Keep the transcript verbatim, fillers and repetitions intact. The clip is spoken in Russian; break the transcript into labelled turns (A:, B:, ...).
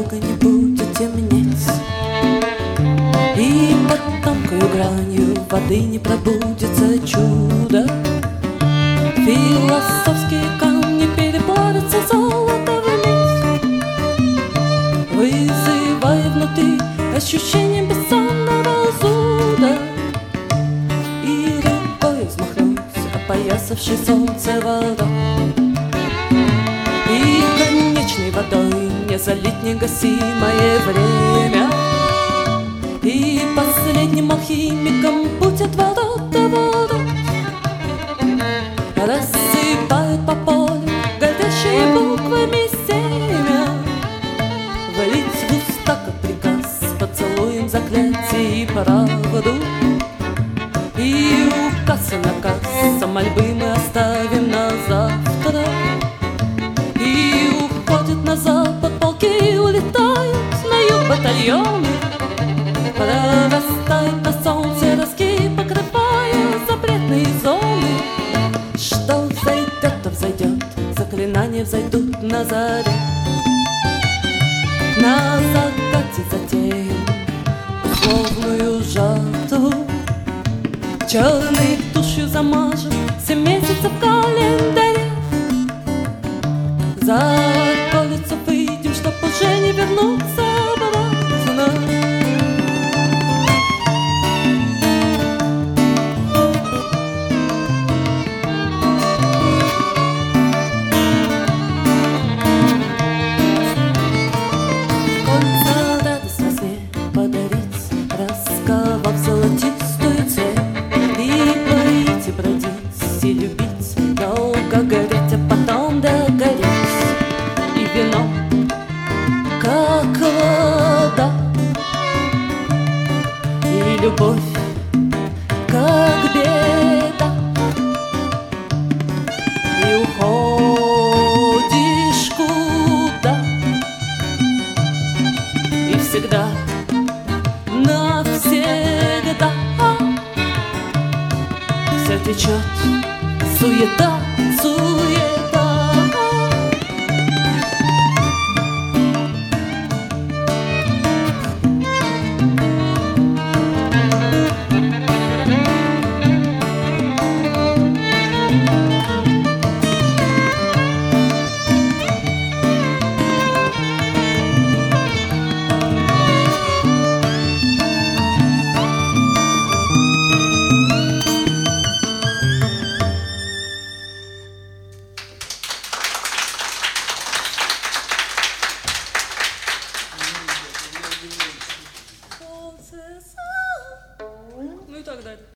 A: долго не будет темнеть, и под тонкою гранью воды не пробудется чудо. Философские камни переплавятся золото в медь, вызывая внутри ощущение бессонного зуда. И рукой взмахнуть опоясавший солнце водой, и конечной водой не залить негасимое время, и последним алхимиком путь от ворот до ворот рассыпают по полю горящие буквами семя, влить в уста, как приказ, поцелуем заклятие и правду. И указ и наказ, а мольбы мы оставим на завтра. И уходят на запад полки, улетают на юг батальоны, прорастают на солнце ростки, покрывая запретные зоны. Что взойдет, то взойдет, заклинания взойдут на заре. На закате затеем условную жатву, черной тушью замажем все месяцы в календаре. За околицу выйдем, чтоб уже не вернуться обратно. Кольца радость во сне подарить, расковав золотистую цепь, и плыть, и бродить, и любить, долго гореть, а потом догореть. И вино, как вода, и любовь, как беда. И уходишь куда, и всегда, навсегда все течет, суета, суета. Ну и так далее.